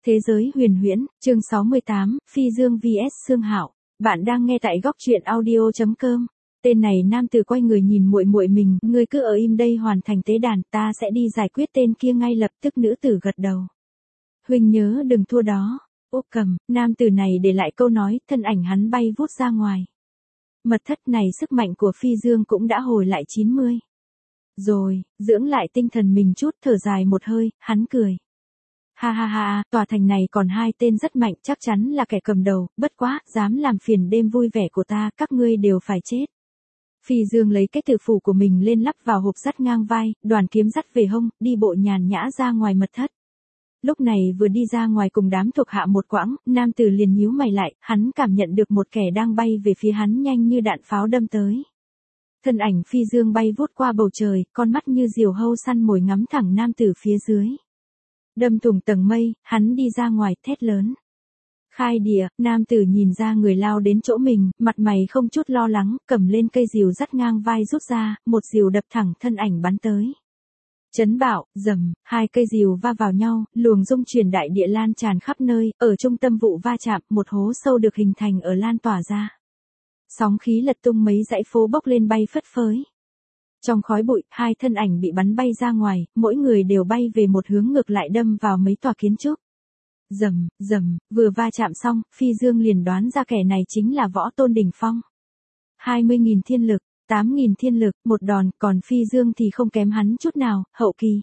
Thế giới huyền huyễn, chương 68, Phi Dương vs Sương Hạo. Bạn đang nghe tại góc truyện audio.com. Tên này nam tử quay người nhìn muội muội mình, ngươi cứ ở im đây hoàn thành tế đàn, ta sẽ đi giải quyết tên kia ngay lập tức. Nữ tử gật đầu. Huynh nhớ đừng thua đó. Úp cầm, nam tử này để lại câu nói, thân ảnh hắn bay vút ra ngoài. Mật thất này sức mạnh của Phi Dương cũng đã hồi lại 90. Rồi, dưỡng lại tinh thần mình chút, thở dài một hơi, hắn cười. Ha ha ha, tòa thành này còn hai tên rất mạnh, chắc chắn là kẻ cầm đầu, bất quá, dám làm phiền đêm vui vẻ của ta, các ngươi đều phải chết. Phi Dương lấy cái tử phủ của mình lên lắp vào hộp dắt ngang vai, đoàn kiếm dắt về hông, đi bộ nhàn nhã ra ngoài mật thất. Lúc này vừa đi ra ngoài cùng đám thuộc hạ một quãng, nam tử liền nhíu mày lại, hắn cảm nhận được một kẻ đang bay về phía hắn nhanh như đạn pháo đâm tới. Thân ảnh Phi Dương bay vút qua bầu trời, con mắt như diều hâu săn mồi ngắm thẳng nam tử phía dưới. Đâm thủng tầng mây, hắn đi ra ngoài, thét lớn. Khai địa, nam tử nhìn ra người lao đến chỗ mình, mặt mày không chút lo lắng, cầm lên cây rìu dắt ngang vai rút ra, một rìu đập thẳng thân ảnh bắn tới. Chấn bạo, rầm, hai cây rìu va vào nhau, luồng rung chuyển đại địa lan tràn khắp nơi, ở trung tâm vụ va chạm, một hố sâu được hình thành ở lan tỏa ra. Sóng khí lật tung mấy dãy phố bốc lên bay phất phới. Trong khói bụi, hai thân ảnh bị bắn bay ra ngoài, mỗi người đều bay về một hướng ngược lại đâm vào mấy tòa kiến trúc. Rầm, rầm, vừa va chạm xong, Phi Dương liền đoán ra kẻ này chính là Võ Tôn đỉnh phong. 20.000 thiên lực, 8.000 thiên lực, một đòn, còn Phi Dương thì không kém hắn chút nào, hậu kỳ.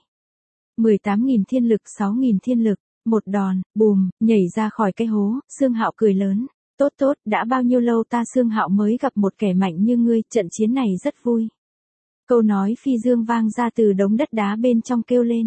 18.000 thiên lực, 6.000 thiên lực, một đòn, bùm, nhảy ra khỏi cái hố, Sương Hạo cười lớn. Tốt tốt, đã bao nhiêu lâu ta Sương Hạo mới gặp một kẻ mạnh như ngươi, trận chiến này rất vui. Câu nói Phi Dương vang ra từ đống đất đá bên trong kêu lên.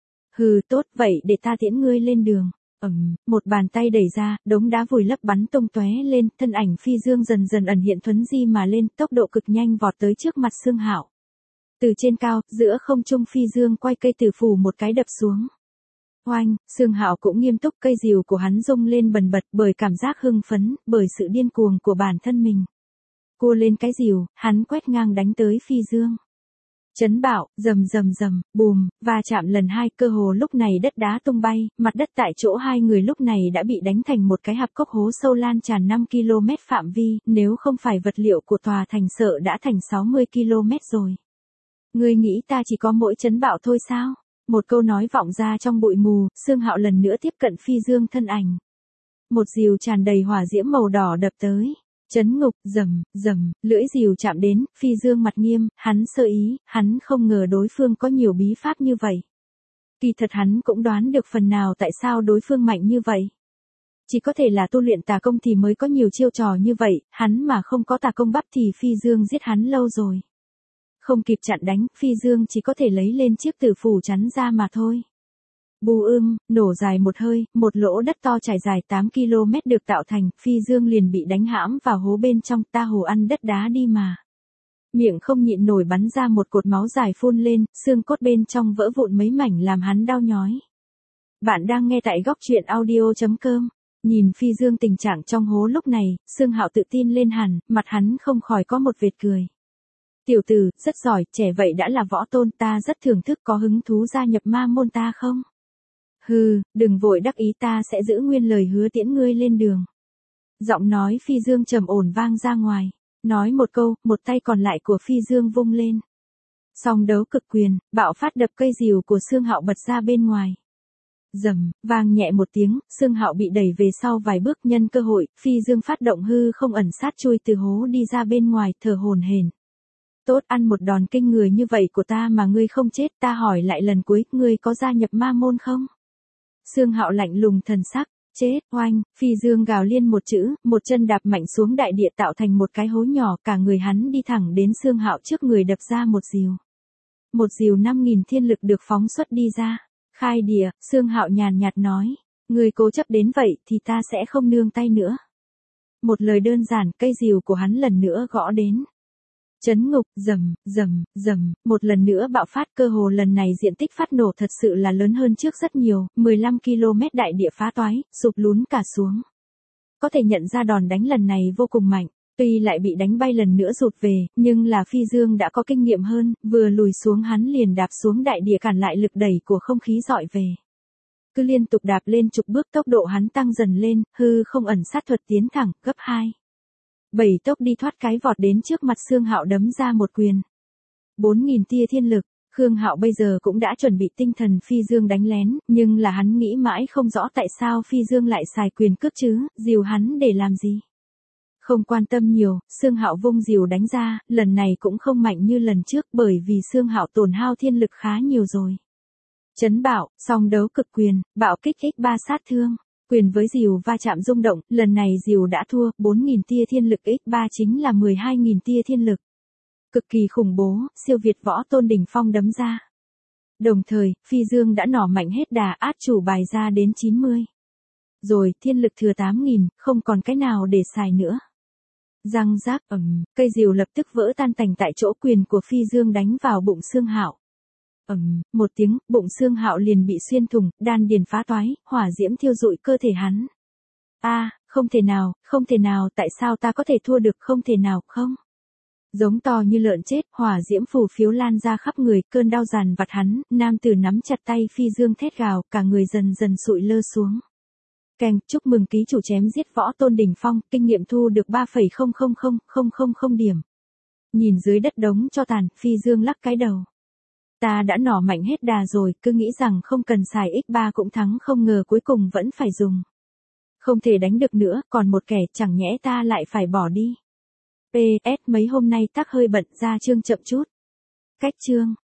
Hừ, tốt, vậy để ta tiễn ngươi lên đường. Một bàn tay đẩy ra, đống đá vùi lấp bắn tung tóe lên, thân ảnh Phi Dương dần dần ẩn hiện thuấn di mà lên, tốc độ cực nhanh vọt tới trước mặt Sương Hạo. Từ trên cao, giữa không trung Phi Dương quay cây tử phủ một cái đập xuống. Oanh, Sương Hạo cũng nghiêm túc, cây rìu của hắn rung lên bần bật bởi cảm giác hưng phấn, bởi sự điên cuồng của bản thân mình. Cua lên cái rìu, hắn quét ngang đánh tới Phi Dương. Chấn bạo, rầm rầm rầm, bùm, va chạm lần hai, cơ hồ lúc này đất đá tung bay, mặt đất tại chỗ hai người lúc này đã bị đánh thành một cái hạp cốc hố sâu lan tràn 5 km phạm vi, nếu không phải vật liệu của tòa thành sợ đã thành 60 km rồi. Ngươi nghĩ ta chỉ có mỗi chấn bạo thôi sao? Một câu nói vọng ra trong bụi mù, Sương Hạo lần nữa tiếp cận Phi Dương thân ảnh. Một rìu tràn đầy hỏa diễm màu đỏ đập tới. Chấn ngục, rầm, rầm, lưỡi rìu chạm đến, Phi Dương mặt nghiêm, hắn sơ ý, hắn không ngờ đối phương có nhiều bí pháp như vậy. Kỳ thật hắn cũng đoán được phần nào tại sao đối phương mạnh như vậy. Chỉ có thể là tu luyện tà công thì mới có nhiều chiêu trò như vậy, hắn mà không có tà công bắp thì Phi Dương giết hắn lâu rồi. Không kịp chặn đánh, Phi Dương chỉ có thể lấy lên chiếc tử phủ chắn ra mà thôi. Bù nổ dài một hơi, một lỗ đất to trải dài 8 km được tạo thành, Phi Dương liền bị đánh hãm vào hố bên trong, ta hồ ăn đất đá đi mà. Miệng không nhịn nổi bắn ra một cột máu dài phun lên, xương cốt bên trong vỡ vụn mấy mảnh làm hắn đau nhói. Bạn đang nghe tại góc truyện audio.com. Nhìn Phi Dương tình trạng trong hố lúc này, Sương Hạo tự tin lên hẳn, mặt hắn không khỏi có một vệt cười. Tiểu tử, rất giỏi, trẻ vậy đã là võ tôn, ta rất thưởng thức, có hứng thú gia nhập ma môn ta không? Hừ, đừng vội đắc ý, ta sẽ giữ nguyên lời hứa tiễn ngươi lên đường. Giọng nói Phi Dương trầm ổn vang ra ngoài. Nói một câu, một tay còn lại của Phi Dương vung lên. Song đấu cực quyền, bạo phát đập cây rìu của Sương Hạo bật ra bên ngoài. Rầm, vang nhẹ một tiếng, Sương Hạo bị đẩy về sau vài bước, nhân cơ hội, Phi Dương phát động hư không ẩn sát chui từ hố đi ra bên ngoài, thở hổn hển. Tốt, ăn một đòn kinh người như vậy của ta mà ngươi không chết, ta hỏi lại lần cuối, ngươi có gia nhập ma môn không? Sương Hạo lạnh lùng thần sắc, chết, oanh, Phi Dương gào liên một chữ, một chân đạp mạnh xuống đại địa tạo thành một cái hố nhỏ, cả người hắn đi thẳng đến Sương Hạo trước người đập ra một rìu. Một rìu 5.000 thiên lực được phóng xuất đi ra. Khai địa, Sương Hạo nhàn nhạt nói, ngươi cố chấp đến vậy thì ta sẽ không nương tay nữa. Một lời đơn giản, cây rìu của hắn lần nữa gõ đến. Chấn ngục, rầm, rầm, rầm, một lần nữa bạo phát, cơ hồ lần này diện tích phát nổ thật sự là lớn hơn trước rất nhiều, 15 km đại địa phá toái, sụp lún cả xuống. Có thể nhận ra đòn đánh lần này vô cùng mạnh, tuy lại bị đánh bay lần nữa rụt về, nhưng là Phi Dương đã có kinh nghiệm hơn, vừa lùi xuống hắn liền đạp xuống đại địa cản lại lực đẩy của không khí dọi về. cứ liên tục đạp lên chục bước tốc độ hắn tăng dần lên, hư không ẩn sát thuật tiến thẳng, gấp 2. 7 tốc đi thoát cái vọt đến trước mặt Xương Hạo đấm ra một quyền. 4.000 tia thiên lực, Khương Hạo bây giờ cũng đã chuẩn bị tinh thần phi dương đánh lén, nhưng là hắn nghĩ mãi không rõ tại sao phi dương lại xài quyền cướp chứ, dìu hắn để làm gì. Không quan tâm nhiều, Xương Hạo vung dìu đánh ra, lần này cũng không mạnh như lần trước bởi vì Xương Hạo tổn hao thiên lực khá nhiều rồi. Chấn Bạo, song đấu cực quyền, bạo kích x3 sát thương. Quyền với dìu va chạm rung động, lần này dìu đã thua, 4.000 tia thiên lực x3 chính là 12.000 tia thiên lực. Cực kỳ khủng bố, siêu việt võ tôn đỉnh phong đấm ra. Đồng thời, phi dương đã nỏ mạnh hết đà át chủ bài ra đến 90. Rồi, thiên lực thừa 8.000, không còn cái nào để xài nữa. Răng rác cây dìu lập tức vỡ tan tành tại chỗ, quyền của phi dương đánh vào bụng Xương Hạo. Một tiếng, bụng Xương Hạo liền bị xuyên thủng, đan điền phá toái, hỏa diễm thiêu rụi cơ thể hắn. Không thể nào, tại sao ta có thể thua được, không thể nào, không. Giống to như lợn chết, hỏa diễm phù phiếu lan ra khắp người, cơn đau dằn vặt hắn, nam tử nắm chặt tay phi dương thét gào, cả người dần dần sụi lơ xuống. Keng, chúc mừng ký chủ chém giết võ tôn đỉnh phong, kinh nghiệm thu được 3,000000 điểm. Nhìn dưới đất đống cho tàn, phi dương lắc cái đầu. Ta đã nỏ mạnh hết đà rồi, cứ nghĩ rằng không cần xài x3 cũng thắng, không ngờ cuối cùng vẫn phải dùng. Không thể đánh được nữa, còn một kẻ, chẳng nhẽ ta lại phải bỏ đi. PS, mấy hôm nay tác hơi bận, ra chương chậm chút. Cách chương.